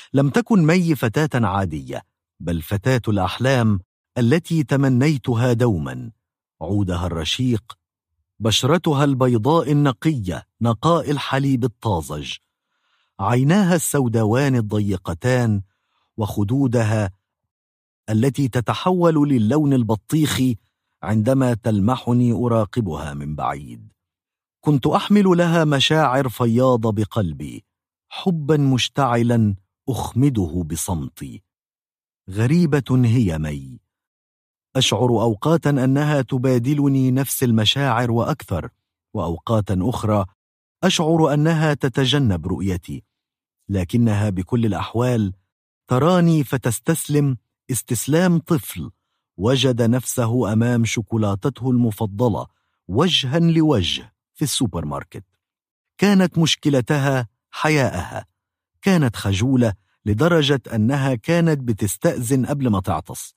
لم تكن مي فتاة عادية، بل فتاة الأحلام التي تمنيتها دوما. عودها الرشيق، بشرتها البيضاء النقية نقاء الحليب الطازج، عيناها السوداوان الضيقتان، وخدودها التي تتحول للون البطيخي عندما تلمحني أراقبها من بعيد. كنت أحمل لها مشاعر فياضة بقلبي، حبا مشتعلا أخمده بصمتي. غريبة هي مي، أشعر أوقاتا أنها تبادلني نفس المشاعر وأكثر، وأوقاتا أخرى أشعر أنها تتجنب رؤيتي، لكنها بكل الأحوال تراني فتستسلم استسلام طفل وجد نفسه أمام شوكولاتته المفضلة وجها لوجه في السوبر ماركت. كانت مشكلتها حياءها، كانت خجولة لدرجة أنها كانت بتستأذن قبل ما تعطس.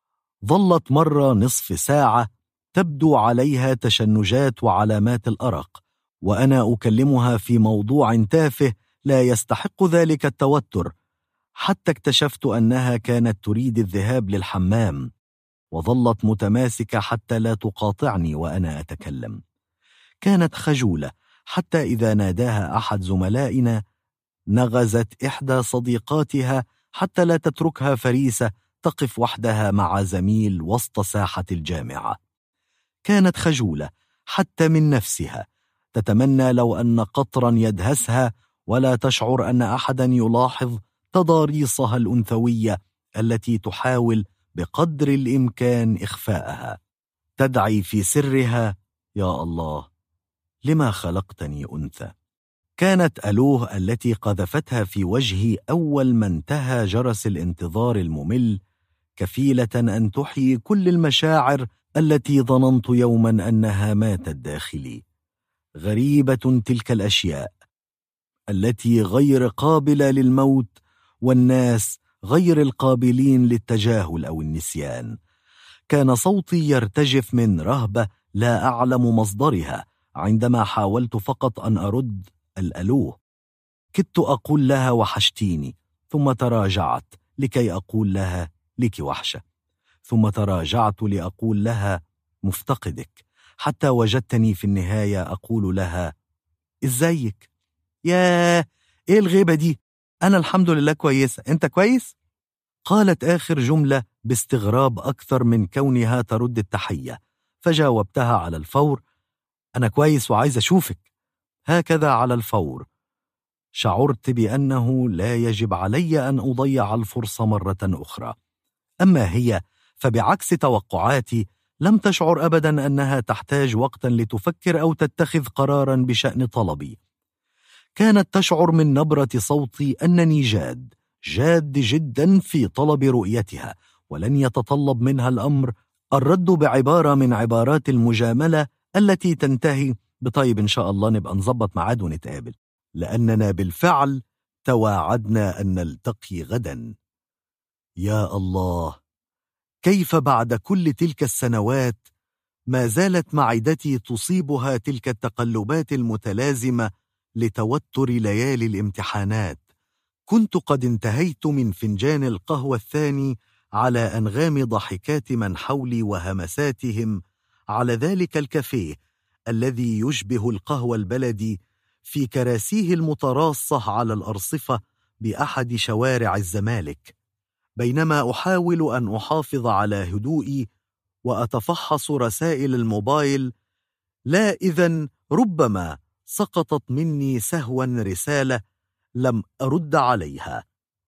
ظلت مرة نصف ساعة تبدو عليها تشنجات وعلامات الأرق، وأنا أكلمها في موضوع تافه لا يستحق ذلك التوتر، حتى اكتشفت أنها كانت تريد الذهاب للحمام، وظلت متماسكة حتى لا تقاطعني وأنا أتكلم. كانت خجولة حتى إذا ناداها أحد زملائنا نغزت إحدى صديقاتها حتى لا تتركها فريسة تقف وحدها مع زميل وسط ساحة الجامعة. كانت خجولة حتى من نفسها، تتمنى لو أن قطرا يدهسها ولا تشعر أن أحدا يلاحظ تضاريسها الأنثوية التي تحاول بقدر الإمكان إخفاءها. تدعي في سرها: يا الله، لما خلقتني أنثى؟ كانت ألوه التي قذفتها في وجهي أول ما انتهى جرس الانتظار الممل كفيلة أن تحيي كل المشاعر التي ظننت يوما أنها ماتت داخلي. غريبة تلك الأشياء التي غير قابلة للموت، والناس غير القابلين للتجاهل أو النسيان. كان صوتي يرتجف من رهبة لا أعلم مصدرها عندما حاولت فقط أن أرد الألوه. كدت أقول لها وحشتيني، ثم تراجعت لكي أقول لها لك وحشة، ثم تراجعت لأقول لها مفتقدك، حتى وجدتني في النهاية أقول لها إزيك؟ ياه، إيه الغيبة دي؟ أنا الحمد لله كويسة، أنت كويس؟ قالت آخر جملة باستغراب أكثر من كونها ترد التحية، فجاوبتها على الفور: أنا كويس وعايز أشوفك. هكذا على الفور. شعرت بأنه لا يجب علي أن أضيع الفرصة مرة أخرى. أما هي فبعكس توقعاتي لم تشعر أبدا أنها تحتاج وقتا لتفكر أو تتخذ قرارا بشأن طلبي. كانت تشعر من نبرة صوتي أنني جاد جدا في طلب رؤيتها، ولن يتطلب منها الأمر الرد بعبارة من عبارات المجاملة التي تنتهي بطيب إن شاء الله نبقى نظبط ميعاد ونتقابل، لأننا بالفعل تواعدنا أن نلتقي غدا. يا الله، كيف بعد كل تلك السنوات ما زالت معدتي تصيبها تلك التقلبات المتلازمة لتوتر ليالي الامتحانات. كنت قد انتهيت من فنجان القهوة الثاني على أنغام ضحكات من حولي وهمساتهم على ذلك الكافيه الذي يشبه القهوة البلدي في كراسيه المتراصة على الأرصفة بأحد شوارع الزمالك، بينما أحاول أن أحافظ على هدوئي وأتفحص رسائل الموبايل. لا إذن ربما سقطت مني سهوا رسالة لم أرد عليها.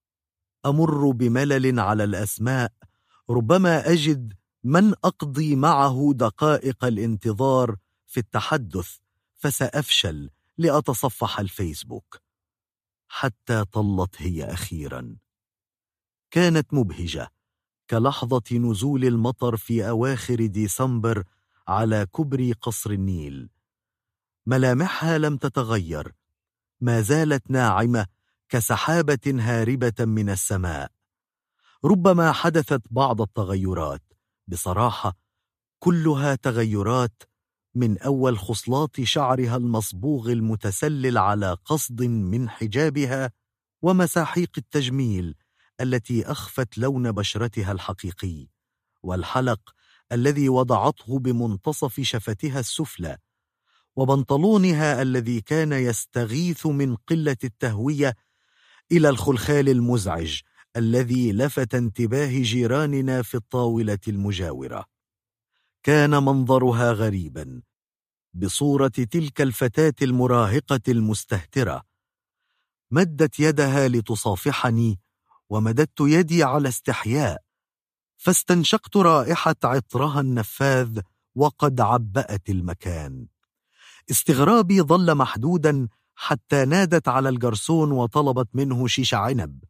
أمر بملل على الأسماء، ربما أجد من أقضي معه دقائق الانتظار في التحدث، فسأفشل لأتصفح الفيسبوك. حتى طلت هي أخيرا. كانت مبهجة كلحظة نزول المطر في أواخر ديسمبر على كوبري قصر النيل. ملامحها لم تتغير، ما زالت ناعمة كسحابة هاربة من السماء. ربما حدثت بعض التغيرات، بصراحة كلها تغيرات، من أول خصلات شعرها المصبوغ المتسلل على قصد من حجابها ومساحيق التجميل التي أخفت لون بشرتها الحقيقي، والحلق الذي وضعته بمنتصف شفتها السفلى، وبنطلونها الذي كان يستغيث من قلة التهوية، إلى الخلخال المزعج الذي لفت انتباه جيراننا في الطاولة المجاورة. كان منظرها غريبا، بصورة تلك الفتاة المراهقة المستهترة. مدت يدها لتصافحني، ومددت يدي على استحياء، فاستنشقت رائحة عطرها النفاذ وقد عبأت المكان. استغرابي ظل محدودا حتى نادت على الجرسون وطلبت منه شيش عنب،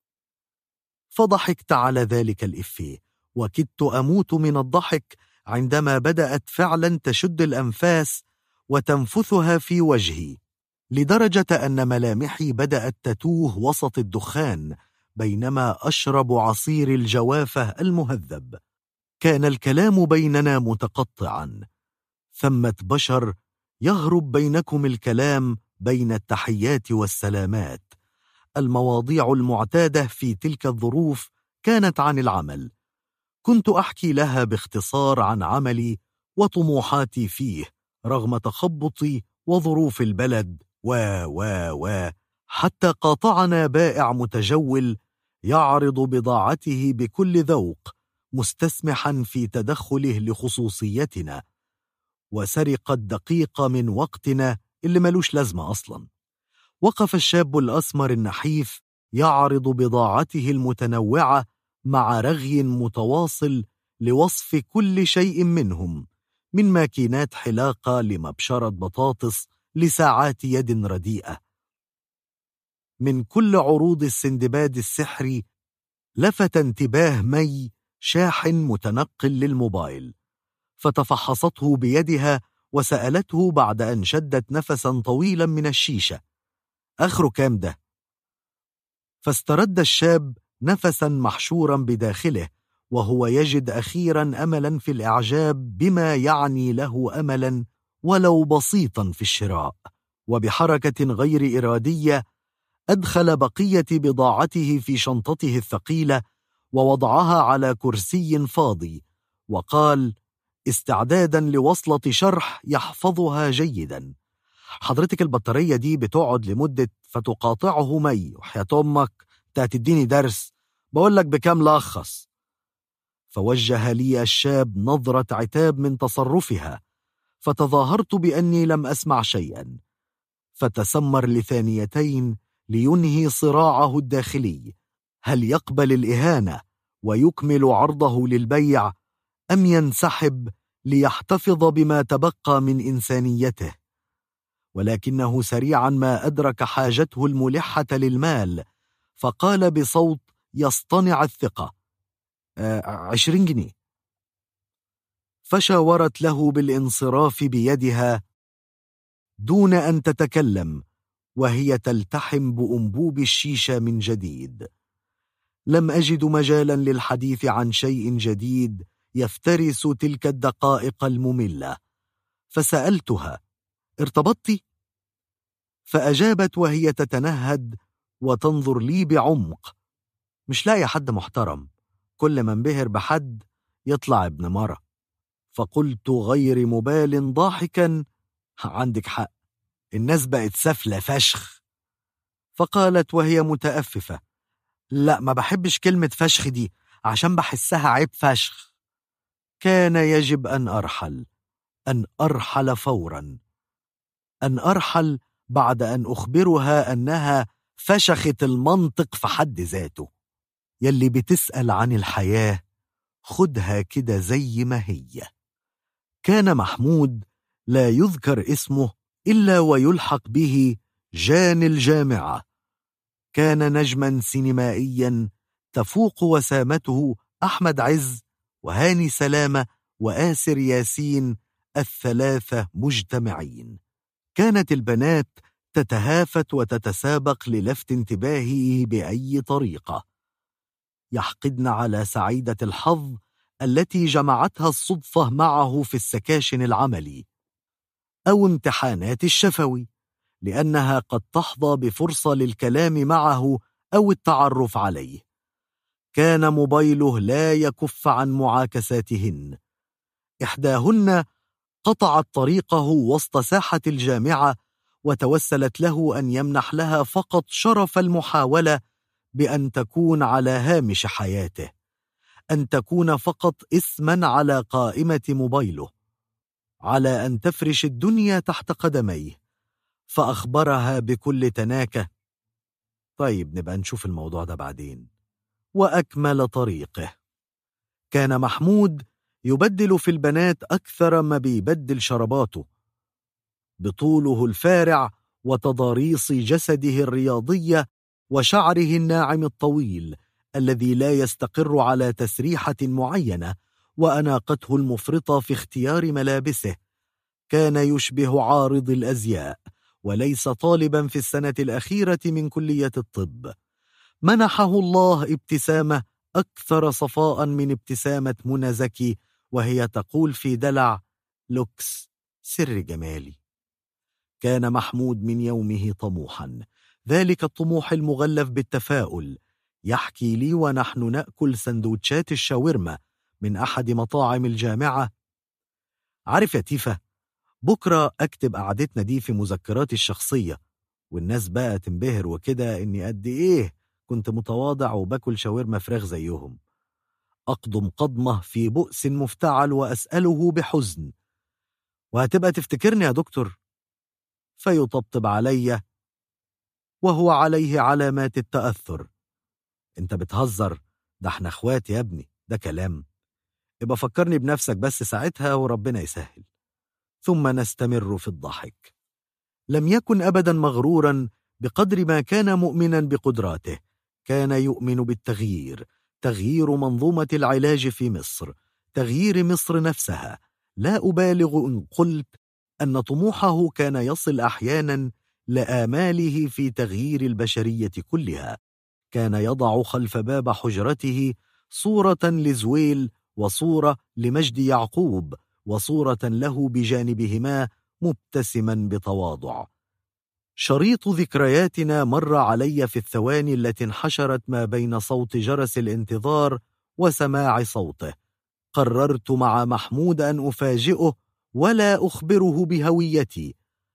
فضحكت على ذلك الإفيه، وكدت أموت من الضحك عندما بدأت فعلا تشد الأنفاس وتنفثها في وجهي، لدرجة أن ملامحي بدأت تتوه وسط الدخان بينما أشرب عصير الجوافة المهذب. كان الكلام بيننا متقطعا. ثمة بشر يهرب بينكم الكلام بين التحيات والسلامات. المواضيع المعتادة في تلك الظروف كانت عن العمل. كنت أحكي لها باختصار عن عملي وطموحاتي فيه رغم تخبطي وظروف البلد حتى قاطعنا بائع متجول يعرض بضاعته بكل ذوق، مستسمحا في تدخله لخصوصيتنا، وسرق الدقيقة من وقتنا اللي ملوش لازمة أصلا. وقف الشاب الأسمر النحيف يعرض بضاعته المتنوعة مع رغي متواصل لوصف كل شيء منهم، من ماكينات حلاقة لمبشرة بطاطس لساعات يد رديئة. من كل عروض السندباد السحري لفت انتباه مي شاحن متنقل للموبايل، فتفحصته بيدها وسألته بعد أن شدت نفسا طويلا من الشيشة: آخره كام ده؟ فاسترد الشاب نفسا محشورا بداخله، وهو يجد أخيرا أملا في الإعجاب بما يعني له أملا ولو بسيطا في الشراء. وبحركة غير إرادية أدخل بقية بضاعته في شنطته الثقيلة ووضعها على كرسي فاضي، وقال استعدادا لوصلة شرح يحفظها جيدا: حضرتك البطارية دي بتقعد لمدة. فتقاطعه مي: وحياة أمك تديني درس، بقولك بكام لأخص. فوجه لي الشاب نظرة عتاب من تصرفها، فتظاهرت بأني لم أسمع شيئا، فتسمر لثانيتين لينهي صراعه الداخلي: هل يقبل الإهانة ويكمل عرضه للبيع، أم ينسحب ليحتفظ بما تبقى من إنسانيته؟ ولكنه سريعا ما أدرك حاجته الملحة للمال، فقال بصوت يصطنع الثقة: 20 جنيه. فشاورت له بالانصراف بيدها دون أن تتكلم، وهي تلتحم بأنبوب الشيشة من جديد. لم أجد مجالا للحديث عن شيء جديد يفترس تلك الدقائق المملة، فسألتها: ارتبطتي؟ فأجابت وهي تتنهد وتنظر لي بعمق: مش لاقي حد محترم، كل ما انبهر بحد يطلع ابن مرة. فقلت غير مبال ضاحكا: عندك حق، الناس بقت سفلة فشخ. فقالت وهي متأففة: لا، ما بحبش كلمة فشخ دي عشان بحسها عيب فشخ. كان يجب أن أرحل فورا، أن أرحل بعد أن أخبرها أنها فشخت المنطق في حد ذاته. يلي بتسأل عن الحياة خدها كده زي ما هي. كان محمود لا يذكر اسمه إلا ويلحق به جان الجامعة. كان نجما سينمائيا تفوق وسامته أحمد عز وهاني سلامة وآسر ياسين الثلاثة مجتمعين. كانت البنات تتهافت وتتسابق للفت انتباهه بأي طريقة. يحقدن على سعيدة الحظ التي جمعتها الصدفة معه في السكاشن العملي أو امتحانات الشفوي، لأنها قد تحظى بفرصة للكلام معه أو التعرف عليه. كان موبايله لا يكف عن معاكساتهن. إحداهن قطعت طريقه وسط ساحة الجامعة، وتوسلت له أن يمنح لها فقط شرف المحاولة بأن تكون على هامش حياته، أن تكون فقط اسما على قائمة موبايله، على أن تفرش الدنيا تحت قدميه. فأخبرها بكل تناكة: طيب نبقى نشوف الموضوع ده بعدين. وأكمل طريقه. كان محمود يبدل في البنات أكثر ما بيبدل شرباته. بطوله الفارع وتضاريس جسده الرياضية وشعره الناعم الطويل الذي لا يستقر على تسريحة معينة، وأناقته المفرطة في اختيار ملابسه، كان يشبه عارض الأزياء وليس طالبا في السنة الأخيرة من كلية الطب. منحه الله ابتسامة أكثر صفاء من ابتسامة منى زكي وهي تقول في دلع: لوكس سر جمالي. كان محمود من يومه طموحا، ذلك الطموح المغلف بالتفاؤل. يحكي لي ونحن نأكل سندوتشات الشاورما من أحد مطاعم الجامعة: عارف يا تيفا، بكرة أكتب قعدتنا دي في مذكراتي الشخصية، والناس بقى تنبهر وكده إني قد إيه كنت متواضع وباكل شاورما فراخ زيهم. أقضم قضمة في بؤس مفتعل وأسأله بحزن: وهتبقى تفتكرني يا دكتور؟ فيطبطب علي وهو عليه علامات التأثر: انت بتهزر، ده احنا اخوات يا ابني، ده كلام، يبقى فكرني بنفسك بس ساعتها وربنا يسهل. ثم نستمر في الضحك. لم يكن أبدا مغرورا بقدر ما كان مؤمنا بقدراته. كان يؤمن بالتغيير، تغيير منظومة العلاج في مصر، تغيير مصر نفسها. لا أبالغ إن قلت أن طموحه كان يصل أحيانا لآماله في تغيير البشرية كلها. كان يضع خلف باب حجرته صورة لزويل وصورة لمجدي يعقوب وصورة له بجانبهما مبتسما بتواضع. شريط ذكرياتنا مر علي في الثواني التي انحشرت ما بين صوت جرس الانتظار وسماع صوته. قررت مع محمود أن أفاجئه ولا أخبره بهويتي.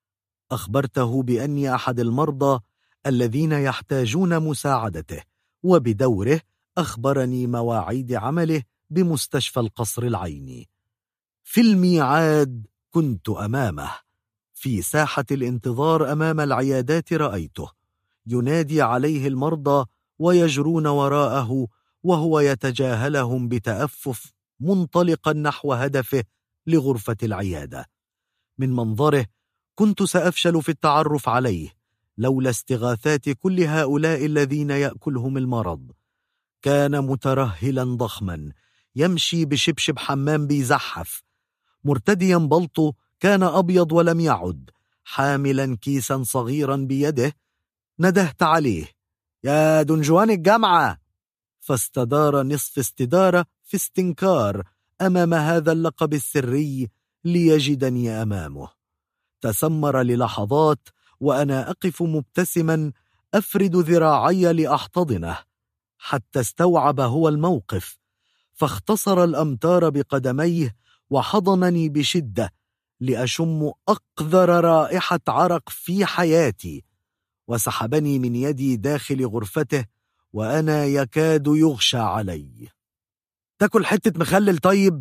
أخبرته بأني أحد المرضى الذين يحتاجون مساعدته، وبدوره أخبرني مواعيد عمله بمستشفى القصر العيني. في الميعاد كنت أمامه. في ساحة الانتظار أمام العيادات رأيته ينادي عليه المرضى ويجرون وراءه وهو يتجاهلهم بتأفف منطلقا نحو هدفه لغرفة العيادة. من منظره كنت سأفشل في التعرف عليه لولا استغاثات كل هؤلاء الذين يأكلهم المرض. كان مترهلا ضخما، يمشي بشبشب حمام بيزحف، مرتديا بلطو كان أبيض ولم يعد، حاملا كيسا صغيرا بيده. ندهت عليه: يا دنجوان الجامعة، فاستدار نصف استدارة في استنكار أمام هذا اللقب السري ليجدني أمامه. تسمر للحظات وأنا أقف مبتسما أفرد ذراعي لأحتضنه، حتى استوعب هو الموقف، فاختصر الأمتار بقدميه وحضنني بشدة لأشم أقذر رائحة عرق في حياتي، وسحبني من يدي داخل غرفته وأنا يكاد يغشى علي. تاكل حتة مخلل طيب؟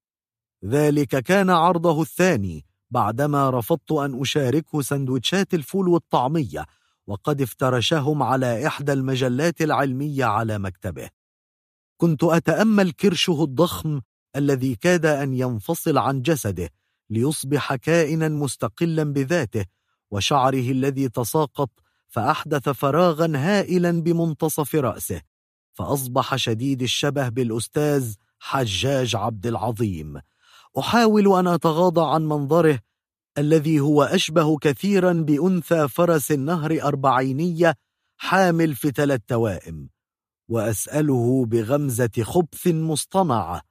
ذلك كان عرضه الثاني بعدما رفضت أن أشاركه سندوتشات الفول والطعمية، وقد افترشهم على إحدى المجلات العلمية على مكتبه. كنت أتأمل كرشه الضخم الذي كاد أن ينفصل عن جسده ليصبح كائنا مستقلا بذاته، وشعره الذي تساقط فأحدث فراغا هائلا بمنتصف رأسه، فأصبح شديد الشبه بالأستاذ حجاج عبد العظيم. أحاول أن أتغاضى عن منظره الذي هو أشبه كثيرا بأنثى فرس النهر أربعينية حامل في 3 توائم، وأسأله بغمزة خبث مصطنعة: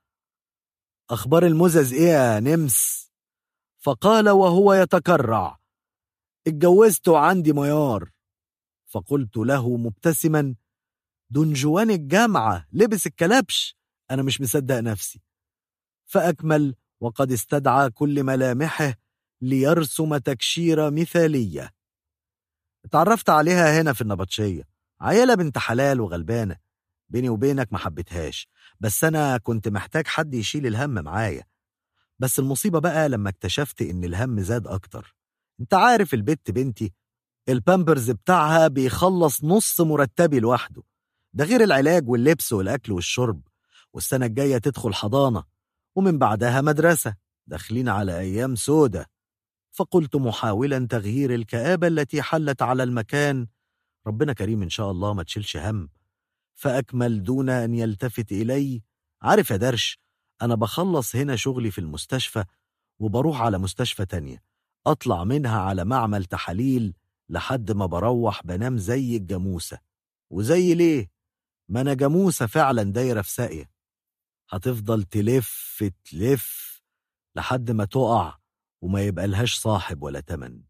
أخبار المزز إيه يا نمس؟ فقال وهو يتكرع: اتجوزت وعندي ميار. فقلت له مبتسما: دنجوان الجامعة لبس الكلبش، أنا مش مصدق نفسي. فأكمل وقد استدعى كل ملامحه ليرسم تكشيرة مثالية. اتعرفت عليها هنا في النبطشية، عيلة بنت حلال وغلبانة، بيني وبينك ما حبيتهاش، بس أنا كنت محتاج حد يشيل الهم معايا. بس المصيبة بقى لما اكتشفت إن الهم زاد أكتر. انت عارف البت بنتي البامبرز بتاعها بيخلص نص مرتبي لوحده، ده غير العلاج واللبس والأكل والشرب، والسنة الجاية تدخل حضانة، ومن بعدها مدرسة، داخلين على أيام سودة. فقلت محاولا تغيير الكآبة التي حلت على المكان: ربنا كريم إن شاء الله، ما تشيلش هم. فأكمل دون أن يلتفت إلي: عارف يا درش، أنا بخلص هنا شغلي في المستشفى وبروح على مستشفى تانية، أطلع منها على معمل تحاليل، لحد ما بروح بنام زي الجاموسة. وزي ليه؟ ما أنا جاموسة فعلا دايرة في ساقية، هتفضل تلف تلف لحد ما تقع وما يبقى لهاش صاحب ولا تمن.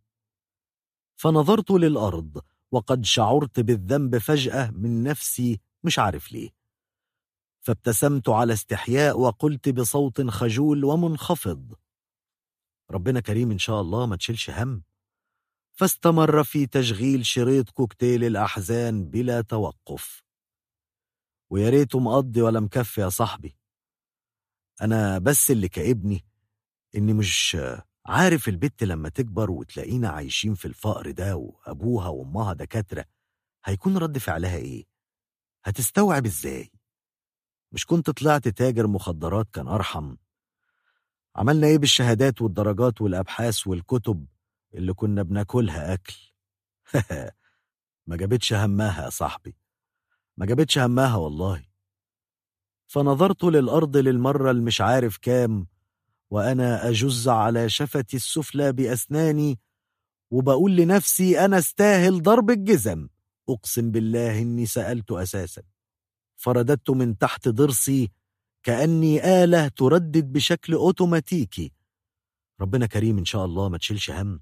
فنظرت للأرض وقد شعرت بالذنب فجأة من نفسي، مش عارف ليه. فابتسمت على استحياء وقلت بصوت خجول ومنخفض: ربنا كريم إن شاء الله، ما تشيلش هم. فاستمر في تشغيل شريط كوكتيل الأحزان بلا توقف. ويا ريته مقضي ولا مكفي يا صاحبي. أنا بس اللي كأبني إني مش عارف البت لما تكبر وتلاقينا عايشين في الفقر ده وأبوها وأمها دكاترة، هيكون رد فعلها إيه؟ هتستوعب إزاي؟ مش كنت طلعت تاجر مخدرات كان أرحم؟ عملنا إيه بالشهادات والدرجات والأبحاث والكتب اللي كنا بناكلها أكل؟ ما جابتش همها يا صاحبي، ما جابتش همها والله. فنظرت للأرض للمرة المش عارف كام، وأنا أجز على شفتي السفلى بأسناني وبقول لنفسي: أنا استاهل ضرب الجزم، أقسم بالله إني سألت أساسا. فرددت من تحت ضرسي كأني آلة تردد بشكل أوتوماتيكي: ربنا كريم إن شاء الله، ما تشيلش هم.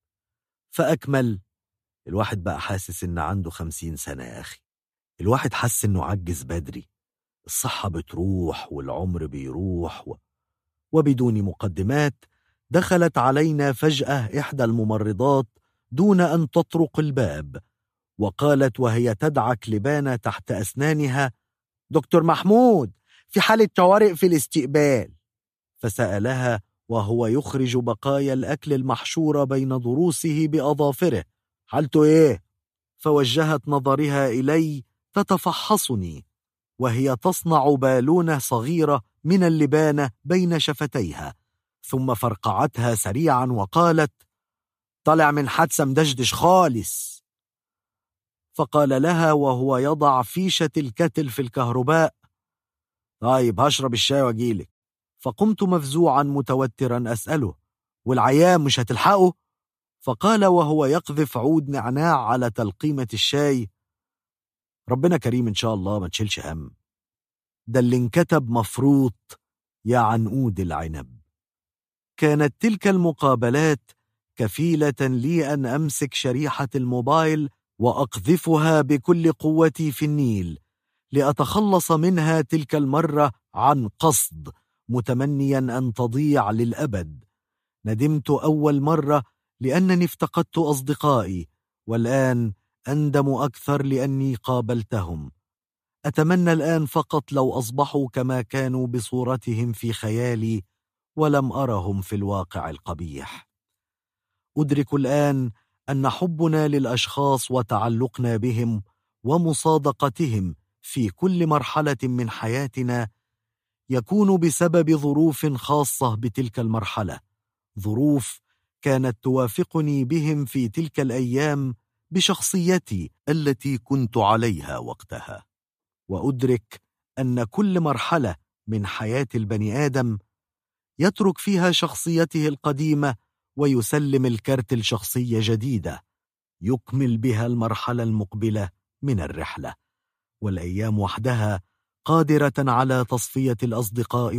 فأكمل: الواحد بقى حاسس إن عنده 50 سنة يا أخي، الواحد حس إنه عجز بدري، الصحة بتروح والعمر بيروح وبدون مقدمات دخلت علينا فجأة إحدى الممرضات دون أن تطرق الباب، وقالت وهي تدعك لبانة تحت أسنانها: دكتور محمود، في حالة طوارئ في الاستقبال. فسألها وهو يخرج بقايا الأكل المحشورة بين ضروسه بأظافره: حالته إيه؟ فوجهت نظرها إلي تتفحصني وهي تصنع بالونة صغيرة من اللبانة بين شفتيها، ثم فرقعتها سريعا وقالت: طلع من حادثة مدشدش خالص. فقال لها وهو يضع فيشة الكتل في الكهرباء: طيب هشرب الشاي واجيلك. فقمت مفزوعا متوترا أسأله: والعيان مش هتلحقه؟ فقال وهو يقذف عود نعناع على تلقيمة الشاي: ربنا كريم إن شاء الله، ما تشيلش هم، ده اللي انكتب مفروط يا عنقود العنب. كانت تلك المقابلات كفيلة لي أن أمسك شريحة الموبايل وأقذفها بكل قوتي في النيل لأتخلص منها تلك المرة عن قصد، متمنيا أن تضيع للأبد. ندمت أول مرة لأنني افتقدت أصدقائي، والآن أندم أكثر لأني قابلتهم. أتمنى الآن فقط لو أصبحوا كما كانوا بصورتهم في خيالي ولم أرهم في الواقع القبيح. أدرك الآن أن حبنا للأشخاص وتعلقنا بهم ومصادقتهم في كل مرحلة من حياتنا يكون بسبب ظروف خاصة بتلك المرحلة، ظروف كانت توافقني بهم في تلك الأيام بشخصيتي التي كنت عليها وقتها. وأدرك أن كل مرحلة من حياة البني آدم يترك فيها شخصيته القديمة ويسلم الكرت لشخصية جديدة يكمل بها المرحلة المقبلة من الرحلة. والأيام وحدها قادرة على تصفية الأصدقاء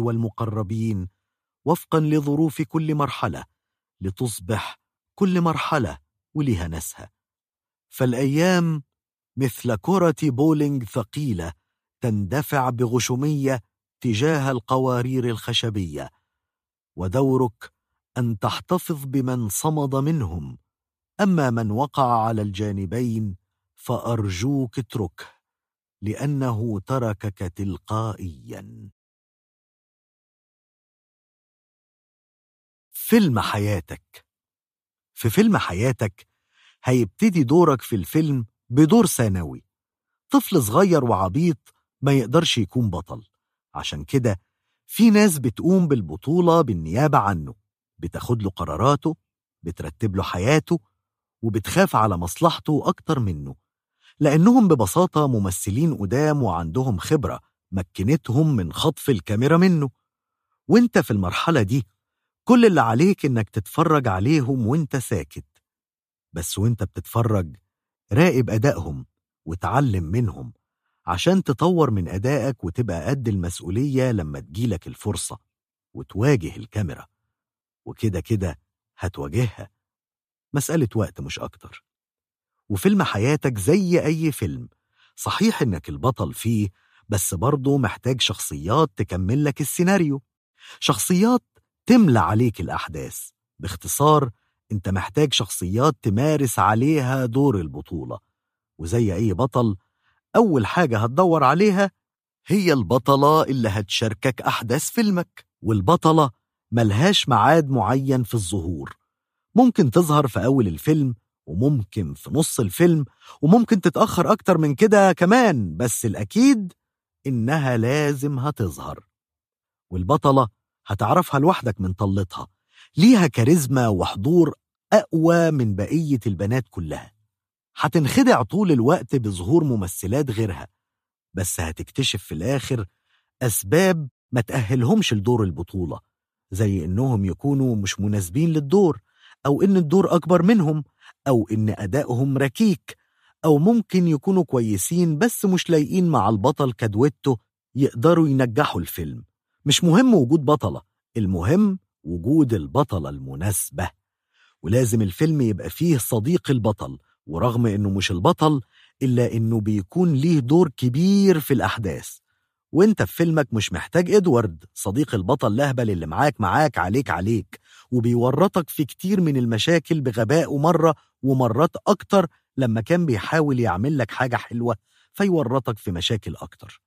والمقربين وفقا لظروف كل مرحلة، لتصبح كل مرحلة وليها ناسها. فالأيام مثل كرة بولينج ثقيلة تندفع بغشومية تجاه القوارير الخشبية، ودورك أن تحتفظ بمن صمد منهم، أما من وقع على الجانبين فأرجوك اتركه، لأنه تركك تلقائيا. فيلم حياتك. في فيلم حياتك هيبتدي دورك في الفيلم بدور ثانوي، طفل صغير وعبيط ما يقدرش يكون بطل. عشان كده في ناس بتقوم بالبطولة بالنيابة عنه، بتاخد له قراراته، بترتب له حياته، وبتخاف على مصلحته أكتر منه، لأنهم ببساطة ممثلين قدام وعندهم خبرة مكنتهم من خطف الكاميرا منه. وانت في المرحلة دي كل اللي عليك إنك تتفرج عليهم وانت ساكت، بس وانت بتتفرج راقب أدائهم وتعلم منهم عشان تطور من أدائك وتبقى قد المسؤولية لما تجيلك الفرصة وتواجه الكاميرا. وكده كده هتواجهها، مسألة وقت مش أكتر. وفيلم حياتك زي أي فيلم، صحيح إنك البطل فيه، بس برضه محتاج شخصيات تكمل لك السيناريو، شخصيات تملى عليك الأحداث. باختصار انت محتاج شخصيات تمارس عليها دور البطولة. وزي أي بطل، أول حاجة هتدور عليها هي البطلة اللي هتشاركك أحداث فيلمك. والبطلة ملهاش ميعاد معين في الظهور، ممكن تظهر في أول الفيلم، وممكن في نص الفيلم، وممكن تتأخر أكتر من كده كمان، بس الأكيد إنها لازم هتظهر. والبطلة هتعرفها لوحدك من طلتها، ليها كاريزما وحضور أقوى من بقية البنات كلها. هتنخدع طول الوقت بظهور ممثلات غيرها، بس هتكتشف في الآخر أسباب ما تأهلهمش لدور البطولة، زي إنهم يكونوا مش مناسبين للدور، أو إن الدور أكبر منهم، أو إن أدائهم ركيك، أو ممكن يكونوا كويسين بس مش لايقين مع البطل كدويتو يقدروا ينجحوا الفيلم. مش مهم وجود بطلة، المهم وجود البطلة المناسبة. ولازم الفيلم يبقى فيه صديق البطل، ورغم إنه مش البطل إلا إنه بيكون ليه دور كبير في الأحداث. وإنت في فيلمك مش محتاج إدوارد صديق البطل لهبل اللي معاك عليك وبيورطك في كتير من المشاكل بغباء، مرة ومرات أكتر لما كان بيحاول يعمل لك حاجة حلوة فيورطك في مشاكل أكتر.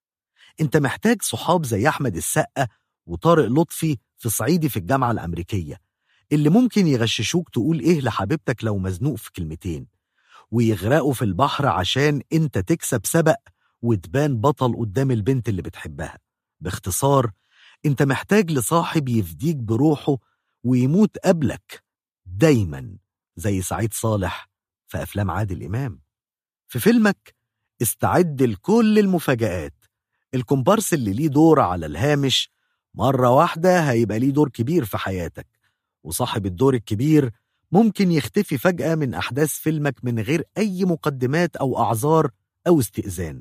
انت محتاج صحاب زي أحمد السقا وطارق لطفي في صعيدي في الجامعة الأمريكية، اللي ممكن يغششوك تقول إيه لحبيبتك لو مزنوق في كلمتين، ويغرقوا في البحر عشان انت تكسب سبق وتبان بطل قدام البنت اللي بتحبها. باختصار انت محتاج لصاحب يفديك بروحه ويموت قبلك دايما، زي سعيد صالح في أفلام عادل إمام. في فيلمك استعد لكل المفاجآت. الكومبارس اللي ليه دور على الهامش مرة واحدة هيبقى ليه دور كبير في حياتك، وصاحب الدور الكبير ممكن يختفي فجأة من أحداث فيلمك من غير أي مقدمات أو أعذار أو استئذان.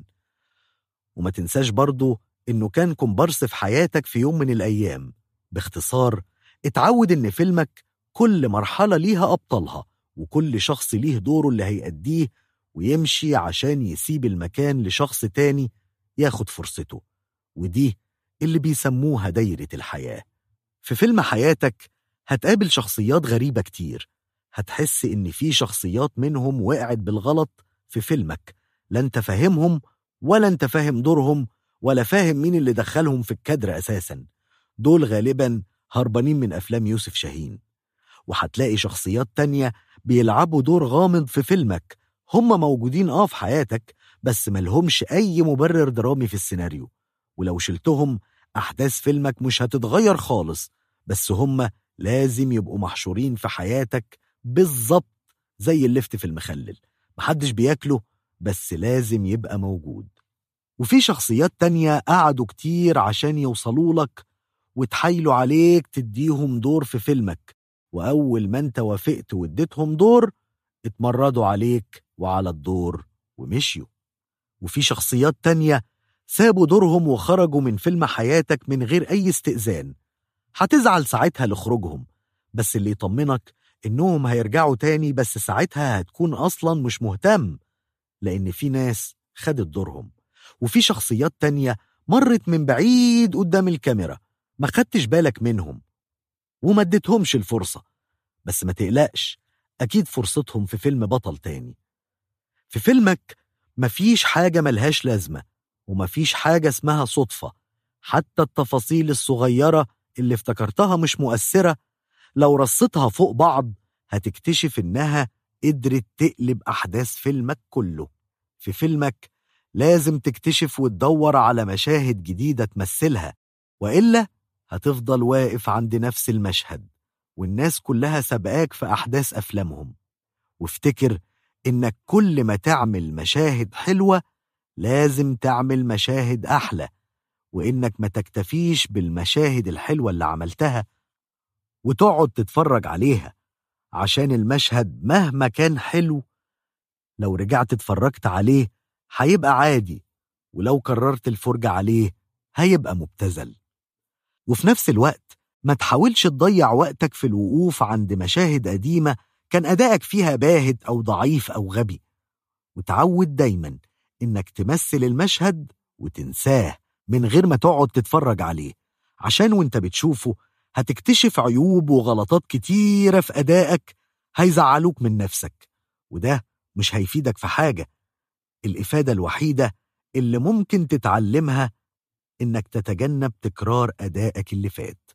وما تنساش برضو إنه كان كومبارس في حياتك في يوم من الأيام. باختصار اتعود إن فيلمك كل مرحلة ليها أبطالها، وكل شخص ليه دوره اللي هيأديه ويمشي عشان يسيب المكان لشخص تاني ياخد فرصته. ودي اللي بيسموها دايرة الحياة. في فيلم حياتك هتقابل شخصيات غريبة كتير، هتحس إن في شخصيات منهم وقعت بالغلط في فيلمك، لا انت فاهمهم ولا انت فاهم دورهم ولا فاهم مين اللي دخلهم في الكادر أساسا. دول غالبا هربانين من أفلام يوسف شاهين. وهتلاقي شخصيات تانية بيلعبوا دور غامض في فيلمك، هم موجودين في حياتك بس ملهمش أي مبرر درامي في السيناريو، ولو شلتهم أحداث فيلمك مش هتتغير خالص، بس هم لازم يبقوا محشورين في حياتك بالظبط زي اللفت في المخلل، محدش بياكله بس لازم يبقى موجود. وفي شخصيات تانية قعدوا كتير عشان يوصلوا لك وتحايلوا عليك تديهم دور في فيلمك، وأول ما انت وافقت واديتهم دور اتمردوا عليك وعلى الدور ومشيوا. وفي شخصيات تانية سابوا دورهم وخرجوا من فيلم حياتك من غير أي استئذان، هتزعل ساعتها لخروجهم، بس اللي يطمنك إنهم هيرجعوا تاني، بس ساعتها هتكون أصلا مش مهتم، لأن في ناس خدت دورهم، وفي شخصيات تانية مرت من بعيد قدام الكاميرا ما خدتش بالك منهم وما اديتهمش الفرصة. بس ما تقلقش، أكيد فرصتهم في فيلم بطل تاني. في فيلمك مفيش حاجة ملهاش لازمة، ومفيش حاجة اسمها صدفة. حتى التفاصيل الصغيرة اللي افتكرتها مش مؤثرة، لو رصتها فوق بعض هتكتشف إنها قدرت تقلب أحداث فيلمك كله. في فيلمك لازم تكتشف وتدور على مشاهد جديدة تمثلها، وإلا هتفضل واقف عند نفس المشهد والناس كلها سبقاك في أحداث أفلامهم. وافتكر إنك كل ما تعمل مشاهد حلوة لازم تعمل مشاهد أحلى، وإنك ما تكتفيش بالمشاهد الحلوة اللي عملتها وتقعد تتفرج عليها، عشان المشهد مهما كان حلو لو رجعت اتفرجت عليه هيبقى عادي، ولو كررت الفرجة عليه هيبقى مبتذل. وفي نفس الوقت ما تحاولش تضيع وقتك في الوقوف عند مشاهد قديمة كان أدائك فيها باهت أو ضعيف أو غبي، وتعود دايما إنك تمثل المشهد وتنساه من غير ما تقعد تتفرج عليه، عشان وانت بتشوفه هتكتشف عيوب وغلطات كتيرة في أدائك هيزعلوك من نفسك، وده مش هيفيدك في حاجة. الإفادة الوحيدة اللي ممكن تتعلمها إنك تتجنب تكرار أدائك اللي فات.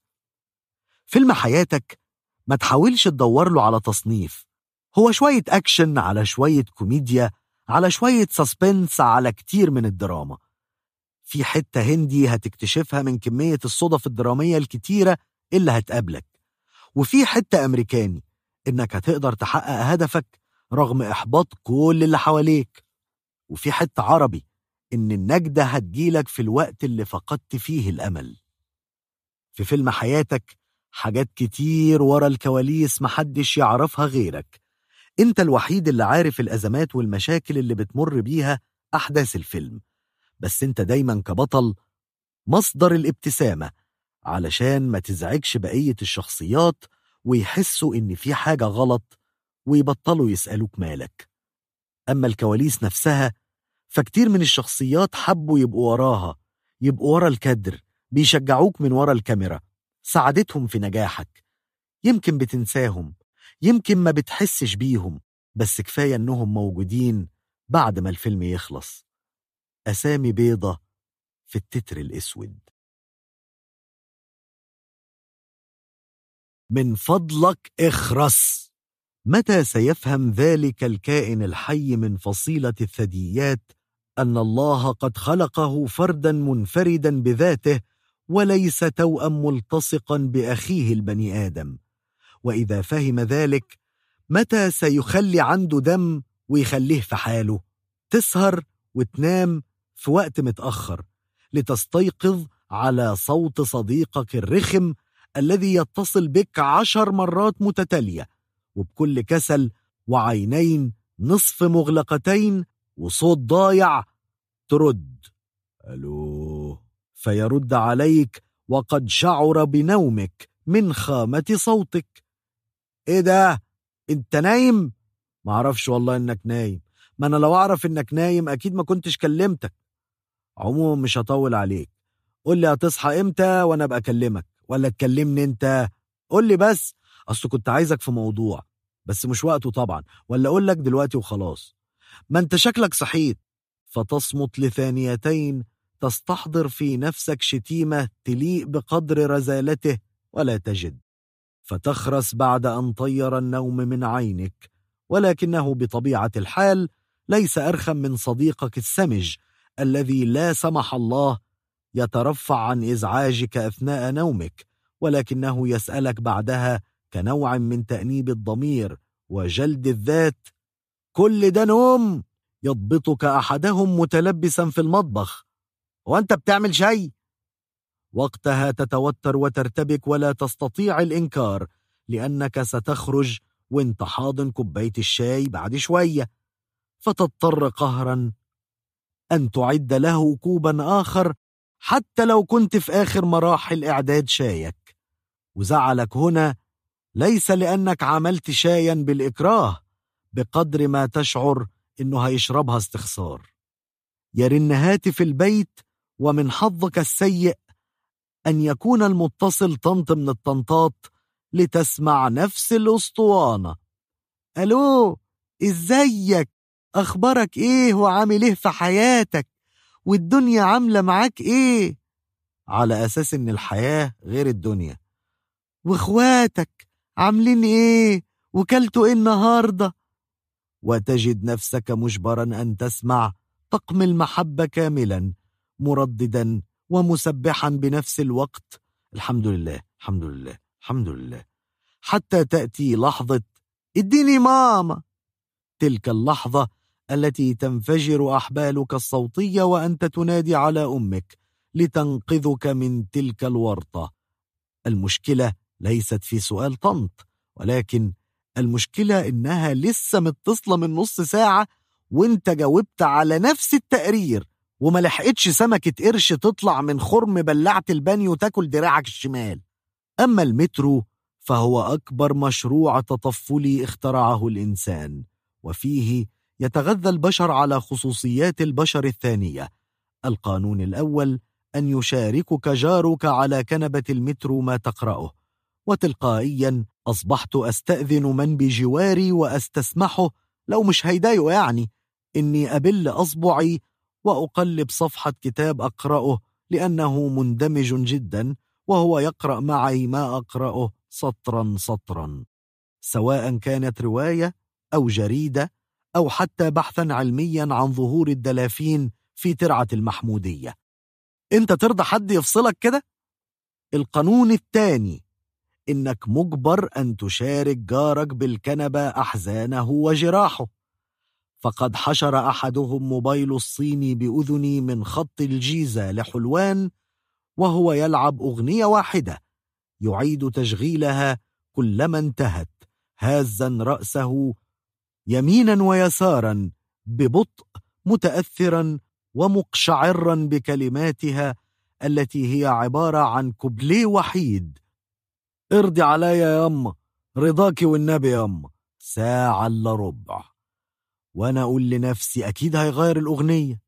فيلم حياتك ما تحاولش تدور له على تصنيف، هو شوية أكشن على شوية كوميديا على شوية سسبنس على كتير من الدراما. في حتة هندي هتكتشفها من كمية الصدف الدرامية الكتيرة اللي هتقابلك، وفي حتة أمريكاني إنك هتقدر تحقق هدفك رغم إحباط كل اللي حواليك، وفي حتة عربي إن النجدة هتجيلك في الوقت اللي فقدت فيه الأمل. في فيلم حياتك حاجات كتير ورا الكواليس محدش يعرفها غيرك، انت الوحيد اللي عارف الأزمات والمشاكل اللي بتمر بيها أحداث الفيلم، بس انت دايما كبطل مصدر الابتسامة علشان ما تزعجش بقية الشخصيات ويحسوا إن في حاجة غلط ويبطلوا يسألوك مالك. أما الكواليس نفسها فكتير من الشخصيات حبوا يبقوا وراها، يبقوا ورا الكادر، بيشجعوك من ورا الكاميرا، ساعدتهم في نجاحك. يمكن بتنساهم، يمكن ما بتحسش بيهم، بس كفاية إنهم موجودين بعد ما الفيلم يخلص، أسامي بيضة في التتر الأسود. من فضلك اخرس. متى سيفهم ذلك الكائن الحي من فصيلة الثدييات أن الله قد خلقه فردا منفردا بذاته وليس توأم ملتصقا بأخيه البني آدم؟ وإذا فهم ذلك متى سيخلي عنده دم ويخليه في حاله، تسهر وتنام في وقت متأخر لتستيقظ على صوت صديقك الرخم الذي يتصل بك 10 مرات متتالية وبكل كسل وعينين نصف مغلقتين وصوت ضايع ترد ألو، فيرد عليك وقد شعر بنومك من خامة صوتك. إيه ده؟ أنت نايم؟ معرفش والله إنك نايم، ما أنا لو أعرف إنك نايم أكيد ما كنتش كلمتك. عموما مش هطول عليك، قول لي هتصحى إمتى وأنا أبقى أكلمك، ولا تكلمني أنت؟ قول لي بس، أصل كنت عايزك في موضوع بس مش وقته طبعا، ولا أقول لك دلوقتي وخلاص؟ ما أنت شكلك صحيت. فتصمت لثانيتين تستحضر في نفسك شتيمة تليق بقدر رزالته ولا تجد، فتخرس بعد أن طير النوم من عينك، ولكنه بطبيعة الحال ليس أرخم من صديقك السمج الذي لا سمح الله يترفع عن إزعاجك أثناء نومك، ولكنه يسألك بعدها كنوع من تأنيب الضمير وجلد الذات: كل ده نوم؟ يضبطك أحدهم متلبسا في المطبخ: وأنت بتعمل شيء؟ وقتها تتوتر وترتبك ولا تستطيع الإنكار، لأنك ستخرج وانت حاضن كوباية الشاي بعد شوية، فتضطر قهرا أن تعد له كوبا آخر حتى لو كنت في آخر مراحل إعداد شايك. وزعلك هنا ليس لأنك عملت شايا بالإكراه بقدر ما تشعر إنه هيشربها استخسار. يرن هاتف البيت، ومن حظك السيء أن يكون المتصل طنط من الطنطات لتسمع نفس الأسطوانة. ألو، إزيك؟ أخبارك إيه وعامل إيه في حياتك؟ والدنيا عاملة معاك إيه؟ على أساس إن الحياة غير الدنيا. وإخواتك عاملين إيه؟ وكلتوا إيه النهاردة؟ وتجد نفسك مجبرا أن تسمع طقم المحبة كاملا، مرددا ومسبحا بنفس الوقت: الحمد لله الحمد لله الحمد لله، حتى تأتي لحظة اديني ماما. تلك اللحظة التي تنفجر أحبالك الصوتية وأنت تنادي على أمك لتنقذك من تلك الورطة. المشكلة ليست في سؤال طنط، ولكن المشكلة إنها لسه متصلة من نص ساعة وانت جاوبت على نفس التقرير، وما لحقتش سمكة قرش تطلع من خرم بلعة البانيو تاكل دراعك الشمال. أما المترو فهو أكبر مشروع تطفلي اخترعه الإنسان، وفيه يتغذى البشر على خصوصيات البشر الثانية. القانون الأول: أن يشاركك جارك على كنبة المترو ما تقرأه، وتلقائيا أصبحت أستأذن من بجواري وأستسمحه، لو مش هيضايقه يعني، إني أبل أصبعي وأقلب صفحة كتاب أقرأه، لأنه مندمج جدا وهو يقرأ معي ما أقرأه سطرا سطرا، سواء كانت رواية أو جريدة أو حتى بحثا علميا عن ظهور الدلافين في ترعة المحمودية. انت ترضى حد يفصلك كده؟ القانون الثاني: إنك مجبر أن تشارك جارك بالكنبة أحزانه وجراحه. فقد حشر أحدهم موبايل الصيني بأذني من خط الجيزة لحلوان وهو يلعب أغنية واحدة يعيد تشغيلها كلما انتهت، هازا رأسه يمينا ويسارا ببطء، متأثرا ومقشعرا بكلماتها التي هي عبارة عن كوبليه وحيد: ارضي عليا يا يما، رضاكي والنبي يا يما، ساعة إلا ربع. وأنا أقول لنفسي أكيد هيغير الأغنية،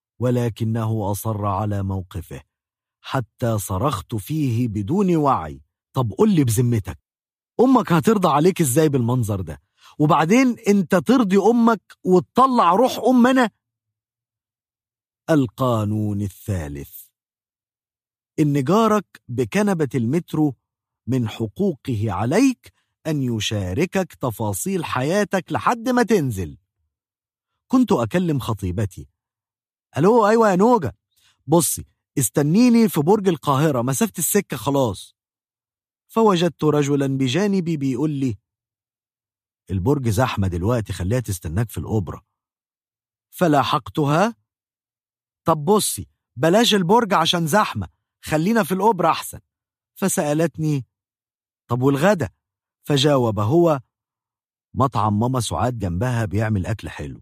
ولكنه أصر على موقفه حتى صرخت فيه بدون وعي: طب قل لي بذمتك، أمك هترضى عليك إزاي بالمنظر ده؟ وبعدين أنت ترضي أمك وتطلع روح أمنا؟ القانون الثالث: إن جارك بكنبة المترو من حقوقه عليك أن يشاركك تفاصيل حياتك لحد ما تنزل. كنت أكلم خطيبتي: ألو، أيوة يا نوجة، بصي استنيني في برج القاهرة، مسافة السكة خلاص. فوجدت رجلا بجانبي بيقول لي: البرج زحمة دلوقتي، خليها تستناك في الأوبرا. فلاحقتها: طب بصي بلاش البرج عشان زحمة، خلينا في الأوبرا أحسن. فسألتني: طب والغدا؟ فجاوب هو: مطعم ماما سعاد جنبها بيعمل أكل حلو.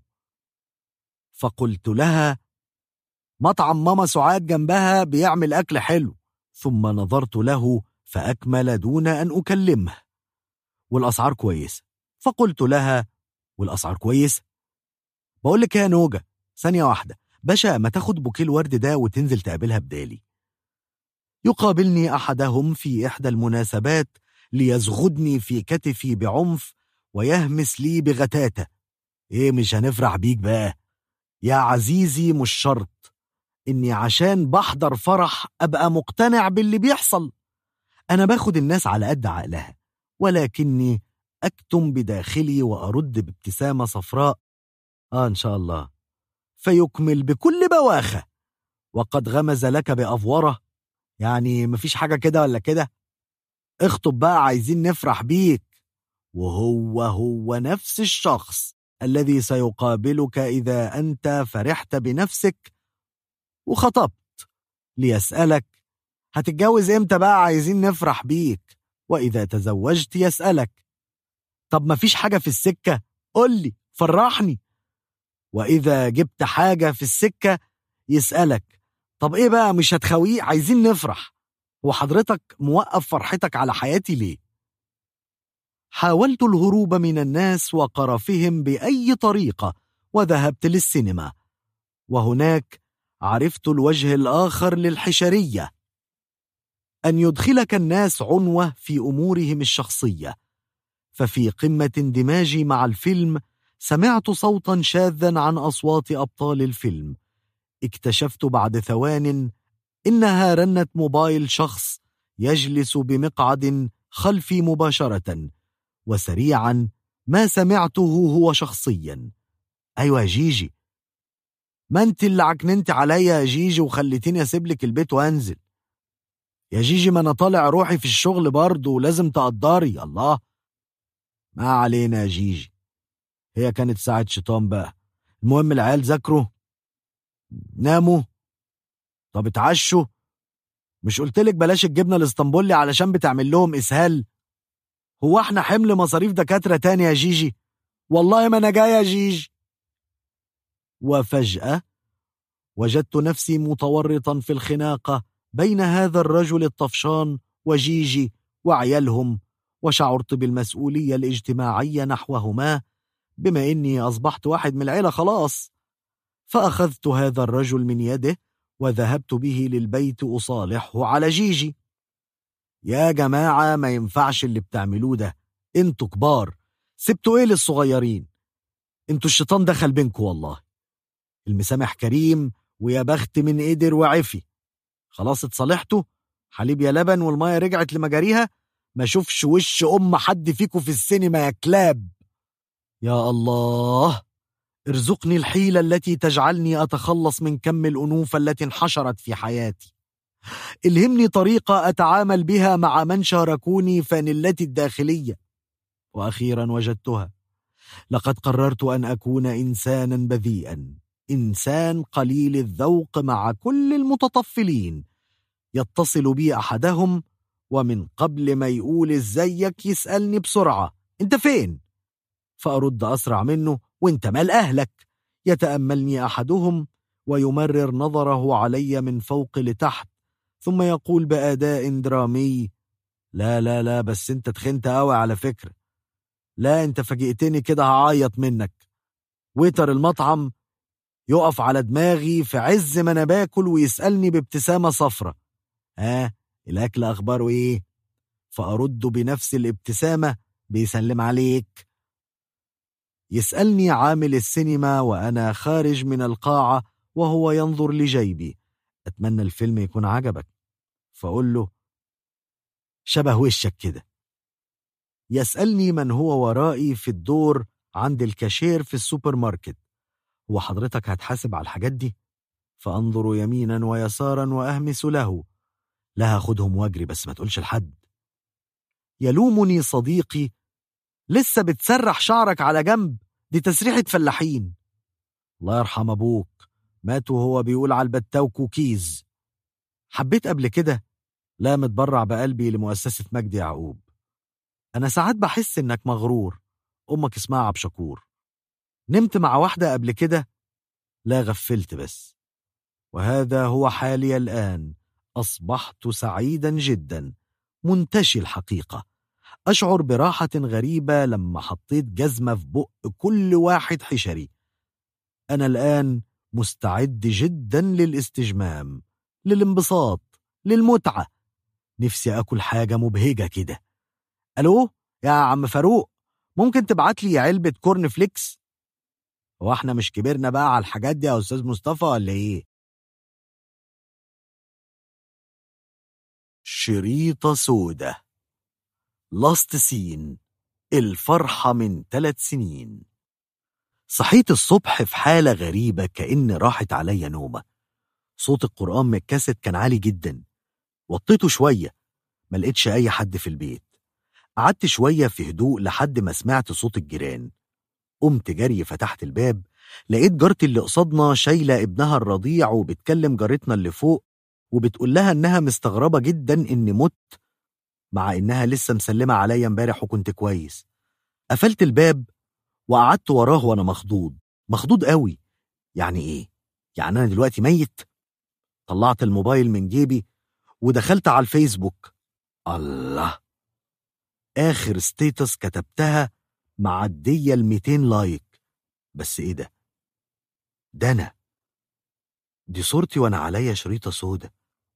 فقلت لها: مطعم ماما سعاد جنبها بيعمل أكل حلو. ثم نظرت له فأكمل دون أن أكلمه: والأسعار كويسة. فقلت لها: والأسعار كويسة؟ بقول لك يا نوجة، ثانية واحدة باشا، ما تاخد بوكيه الورد ده وتنزل تقابلها بدالي. يقابلني أحدهم في إحدى المناسبات ليزغدني في كتفي بعنف ويهمس لي بغتاتة: إيه مش هنفرح بيك بقى؟ يا عزيزي مش شرط إني عشان بحضر فرح أبقى مقتنع باللي بيحصل. أنا باخد الناس على قد عقلها، ولكني أكتم بداخلي وأرد بابتسامة صفراء: إن شاء الله. فيكمل بكل بواخة: وقد غمز لك بأفوره، يعني مفيش حاجة كده ولا كده؟ اخطب بقى، عايزين نفرح بيك. وهو نفس الشخص الذي سيقابلك إذا أنت فرحت بنفسك وخطبت ليسألك: هتتجوز إمتى بقى، عايزين نفرح بيك. وإذا تزوجت يسألك: طب مفيش حاجة في السكة، قولي فرحني. وإذا جبت حاجة في السكة يسألك: طب إيه بقى، مش هتخويه، عايزين نفرح. وحضرتك موقف فرحتك على حياتي ليه؟ حاولت الهروب من الناس وقرفهم بأي طريقة وذهبت للسينما، وهناك عرفت الوجه الآخر للحشرية، أن يدخلك الناس عنوة في أمورهم الشخصية. ففي قمة اندماجي مع الفيلم سمعت صوتا شاذا عن أصوات أبطال الفيلم. اكتشفت بعد ثوان إنها رنة موبايل شخص يجلس بمقعد خلفي مباشرة، وسريعا ما سمعته هو شخصيا: أيوة يا جيجي، ما انت اللي عكننت عليا يا جيجي وخليتيني اسيبلك البيت وانزل. يا جيجي ما انا طالع روحي في الشغل برضه ولازم تقدري. الله، ما علينا يا جيجي، هي كانت ساعة شيطان بقى. المهم العيال ذاكروا ناموا، طب اتعشوا. مش قلتلك بلاش الجبنة الاسطنبولي علشان بتعمل لهم اسهال؟ هو احنا حمل مصاريف دكاترة تاني يا جيجي؟ والله ما انا جاي يا جيجي. وفجأة وجدت نفسي متورطا في الخناقة بين هذا الرجل الطفشان وجيجي وعيالهم، وشعرت بالمسؤولية الاجتماعية نحوهما بما إني أصبحت واحد من العيلة خلاص. فأخذت هذا الرجل من يده وذهبت به للبيت أصالحه على جيجي. يا جماعة ما ينفعش اللي بتعملوه ده، انتوا كبار، سبتوا ايه للصغيرين؟ انتوا الشيطان دخل بينكوا والله. المسامح كريم ويا بخت من قدر وعفي. خلاص اتصالحتوا، حليب يا لبن والمية رجعت لمجاريها. ما شوفش وش حد فيكوا في السينما يا كلاب. يا الله، ارزقني الحيلة التي تجعلني أتخلص من كم الأنوفة التي انحشرت في حياتي. الهمني طريقة أتعامل بها مع من شاركوني فانلتي الداخلية. وأخيرا وجدتها. لقد قررت أن أكون إنسانا بذيئا، إنسان قليل الذوق مع كل المتطفلين. يتصل بي أحدهم ومن قبل ما يقول ازيك يسألني بسرعة: انت فين؟ فأرد أسرع منه: وانت مال أهلك؟ يتأملني أحدهم ويمرر نظره علي من فوق لتحت، ثم يقول بأداء درامي: لا لا لا، بس انت تخنت قوي على فكرة. لا انت فاجئتني كده هعيط منك. ويتر المطعم يقف على دماغي في عز ما انا باكل ويسألني بابتسامة صفرة: الأكل أخباره ايه؟ فأرد بنفس الابتسامة: بيسلم عليك. يسألني عامل السينما وأنا خارج من القاعة وهو ينظر لجيبي: أتمنى الفيلم يكون عجبك. فأقول له: شبه وشك كده. يسألني من هو ورائي في الدور عند الكاشير في السوبر ماركت: هو حضرتك هتحاسب على الحاجات دي؟ فأنظر يمينا ويسارا وأهمس له: لا هاخدهم واجري، بس ما تقولش لحد. يلومني صديقي: لسه بتسرح شعرك على جنب، دي تسريحة فلاحين. الله يرحم أبوك، مات وهو بيقول على البتاو كوكيز. حبيت قبل كده؟ لا، متبرع بقلبي لمؤسسة مجدي يعقوب. أنا ساعات بحس إنك مغرور، أمك اسمها عبد شكور. نمت مع واحدة قبل كده؟ لا، غفلت بس. وهذا هو حالي الآن. أصبحت سعيدا جدا، منتشي الحقيقة. أشعر براحة غريبة لما حطيت جزمة في بق كل واحد حشري. أنا الآن مستعد جدا للاستجمام، للانبساط، للمتعة. نفسي أكل حاجة مبهجة كده. ألو يا عم فاروق، ممكن تبعت لي علبة كورن فليكس؟ هو احنا مش كبرنا بقى على الحاجات دي يا أستاذ مصطفى ولا إيه؟ شريطة سودة. لاست سين. الفرحة من 3 سنين. صحيت الصبح في حالة غريبة، كأن راحت عليا نومة. صوت القرآن من الكاسيت كان عالي جدا. وطيته شوية، ما لقيتش أي حد في البيت. قعدت شوية في هدوء لحد ما سمعت صوت الجيران. قمت جري فتحت الباب، لقيت جارتي اللي قصادنا شايلة ابنها الرضيع وبتكلم جارتنا اللي فوق وبتقول لها إنها مستغربة جدا إني مت، مع إنها لسه مسلمة عليا امبارح وكنت كويس. قفلت الباب وقعدت وراه وأنا مخضوض قوي. يعني إيه؟ يعني أنا دلوقتي ميت؟ طلعت الموبايل من جيبي ودخلت على الفيسبوك. الله، آخر ستيتس كتبتها معدية 200 لايك. بس إيه ده؟ ده أنا، دي صورتي وأنا عليا شريطة سودة.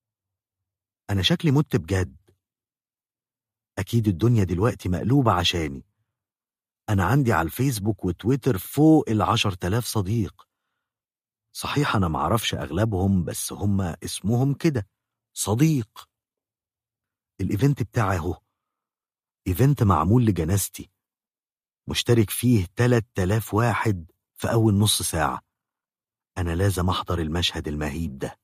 أنا شكلي مت بجد. أكيد الدنيا دلوقتي مقلوبة عشاني. أنا عندي على الفيسبوك وتويتر فوق 10,000 صديق. صحيح أنا معرفش أغلبهم، بس هم اسمهم كده، صديق. الإيفنت بتاعي اهو، إيفنت معمول لجنازتي، مشترك فيه 3000 واحد في أول نص ساعة. أنا لازم أحضر المشهد المهيب ده،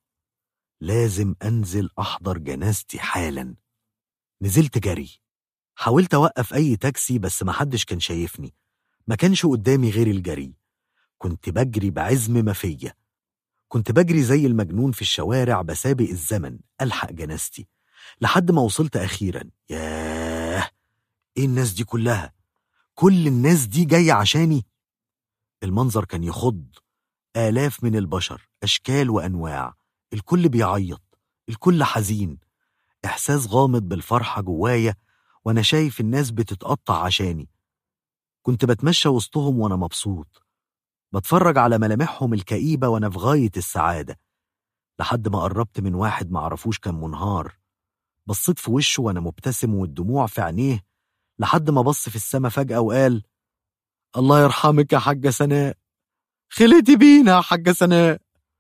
لازم أنزل أحضر جنازتي حالا. نزلت جري، حاولت أوقف أي تاكسي بس محدش كان شايفني، ما كانش قدامي غير الجري. كنت بجري بعزم ما فيا، كنت بجري زي المجنون في الشوارع بسابق الزمن ألحق جنازتي، لحد ما وصلت أخيرا. ياه، إيه الناس دي كلها؟ كل الناس دي جاية عشاني؟ المنظر كان يخض. آلاف من البشر، أشكال وأنواع، الكل بيعيط، الكل حزين. إحساس غامض بالفرحة جوايا وأنا شايف الناس بتتقطع عشاني. كنت بتمشى وسطهم وأنا مبسوط، بتفرج على ملامحهم الكئيبة وأنا في غاية السعادة، لحد ما قربت من واحد معرفوش كان منهار. بصيت في وشه وأنا مبتسم والدموع في عينيه، لحد ما بص في السما فجأة وقال: الله يرحمك يا حاجة سناء، خليتي بينا يا حاجة سناء.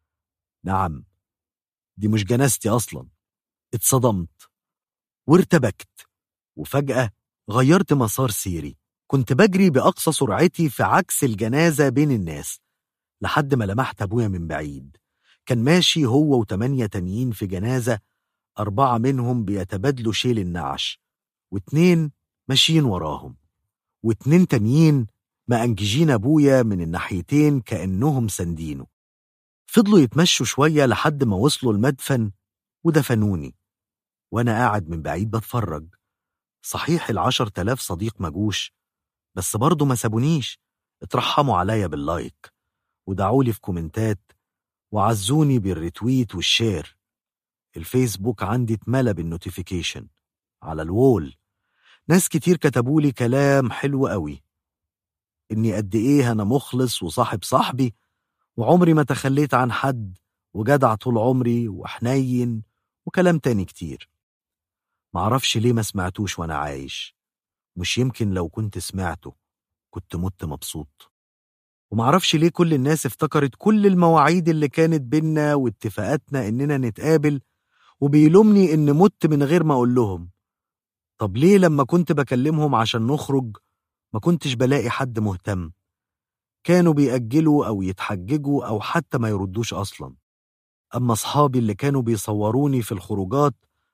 نعم، دي مش جنازتي أصلا. اتصدمت وارتبكت، وفجأة غيرت مسار سيري. كنت بجري بأقصى سرعتي في عكس الجنازة بين الناس، لحد ما لمحت أبويا من بعيد. كان ماشي هو و8 تانيين في جنازة، 4 منهم بيتبادلوا شيل النعش، و2 ماشيين وراهم، و2 تانيين مأنججين أبويا من الناحيتين كأنهم سندينه. فضلوا يتمشوا شوية لحد ما وصلوا المدفن ودفنوني، وأنا قاعد من بعيد بتفرج. صحيح 10,000 صديق مجوش، بس برضه ما سابونيش، اترحموا عليا باللايك، ودعولي في كومنتات، وعزوني بالريتويت والشير. الفيسبوك عندي اتملى بالنوتيفيكيشن على الوول. ناس كتير كتبولي كلام حلو قوي، إني قد إيه أنا مخلص وصاحب صاحبي، وعمري ما تخليت عن حد، وجدع طول عمري وحنين، وكلام تاني كتير. معرفش ليه ما سمعتوش وأنا عايش، مش يمكن لو كنت سمعته كنت مت مبسوط. ومعرفش ليه كل الناس افتكرت كل المواعيد اللي كانت بينا واتفاقاتنا إننا نتقابل، وبيلومني إن مت من غير ما أقول لهم. طب ليه لما كنت بكلمهم عشان نخرج ما كنتش بلاقي حد مهتم؟ كانوا بيأجلوا أو يتحججوا أو حتى ما يردوش أصلا. أما أصحابي اللي كانوا بيصوروني في الخروجات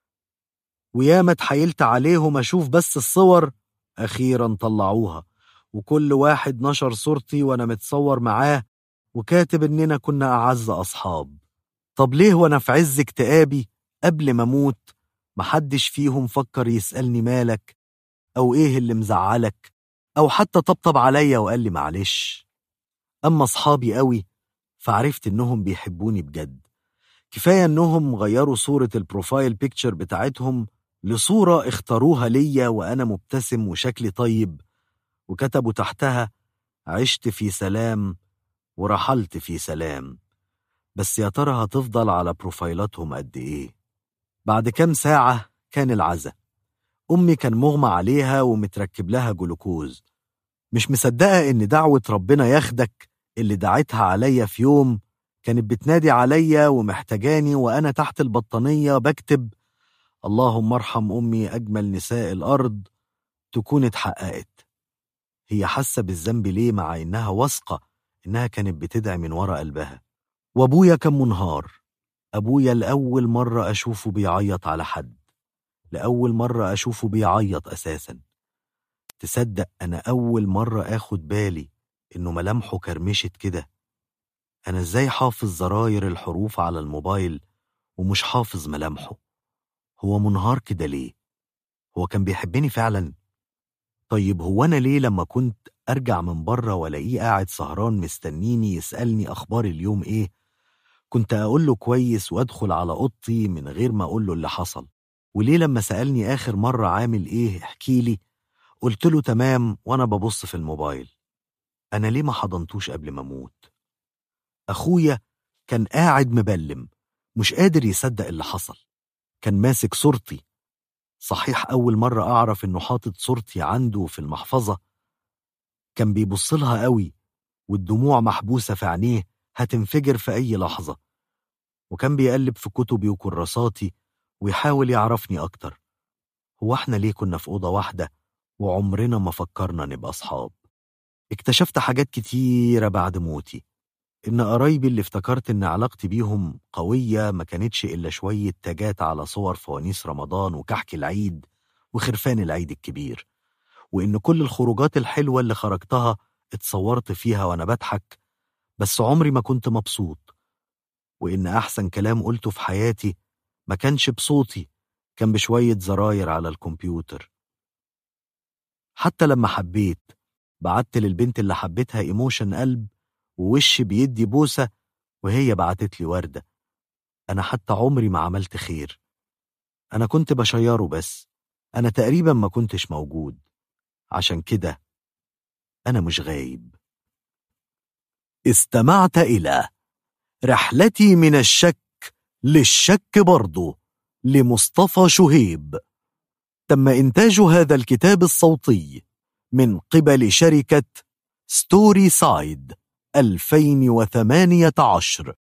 وياما اتحايلت عليهم أشوف بس الصور، أخيرا طلعوها، وكل واحد نشر صورتي وأنا متصور معاه وكاتب إننا كنا أعز أصحاب. طب ليه وأنا في عز اكتئابي قبل ما أموت محدش فيهم فكر يسألني مالك، أو إيه اللي مزعلك، أو حتى طبطب عليا وقال لي معلش؟ أما أصحابي قوي فعرفت إنهم بيحبوني بجد. كفاية إنهم غيروا صورة البروفايل بيكتشر بتاعتهم لصورة اختاروها ليا وأنا مبتسم وشكلي طيب، وكتبوا تحتها: عشت في سلام ورحلت في سلام. بس يا ترى هتفضل على بروفايلاتهم قد إيه؟ بعد كام ساعة كان العزا. أمي كان مغمى عليها ومتركب لها جلوكوز، مش مصدقة إن دعوة ربنا ياخدك اللي دعتها عليا في يوم كانت بتنادي عليا ومحتاجاني وأنا تحت البطانية بكتب: اللهم ارحم أمي أجمل نساء الأرض، تكون اتحققت. هي حاسة بالذنب ليه مع إنها واثقة إنها كانت بتدعي من ورا قلبها؟ وأبويا كان منهار. أبويا لأول مرة أشوفه بيعيط على حد، لأول مرة أشوفه بيعيط أساسا. تصدق أنا أول مرة أخد بالي إنه ملامحه كرمشت كده؟ أنا إزاي حافظ زراير الحروف على الموبايل ومش حافظ ملامحه؟ هو منهار كده ليه؟ هو كان بيحبني فعلا؟ طيب هو أنا ليه لما كنت أرجع من بره ولاقيه قاعد سهران مستنيني يسألني أخبار اليوم إيه، كنت أقول له كويس وأدخل على أوضتي من غير ما أقول له اللي حصل؟ وليه لما سألني آخر مرة عامل إيه احكيلي، قلت له تمام وأنا ببص في الموبايل، أنا ليه ما حضنتوش قبل ما أموت؟ أخويا كان قاعد مبلم مش قادر يصدق اللي حصل. كان ماسك صورتي، صحيح أول مرة أعرف إنه حاطط صورتي عنده في المحفظة. كان بيبصلها قوي والدموع محبوسة في عينيه هتنفجر في أي لحظة، وكان بيقلب في كتبي وكراساتي ويحاول يعرفني أكتر. هو احنا ليه كنا في أوضة واحدة وعمرنا ما فكرنا نبقى أصحاب؟ اكتشفت حاجات كتيرة بعد موتي، إن قرايبي اللي افتكرت إن علاقتي بيهم قوية ما كانتش إلا شوية تاجات على صور فوانيس رمضان وكحك العيد وخرفان العيد الكبير، وإن كل الخروجات الحلوة اللي خرجتها اتصورت فيها وأنا بضحك بس عمري ما كنت مبسوط، وإن أحسن كلام قلته في حياتي ما كانش بصوتي، كان بشوية زراير على الكمبيوتر. حتى لما حبيت بعت للبنت اللي حبيتها ايموشن قلب ووش بيدي بوسة، وهي بعتت لي وردة. أنا حتى عمري ما عملت خير، أنا كنت بشيره بس، أنا تقريبا ما كنتش موجود، عشان كده أنا مش غايب. استمعت إلى رحلتي من الشك للشك برضو لمصطفى شهيب. تم إنتاج هذا الكتاب الصوتي من قبل شركة ستوري سايد 2018.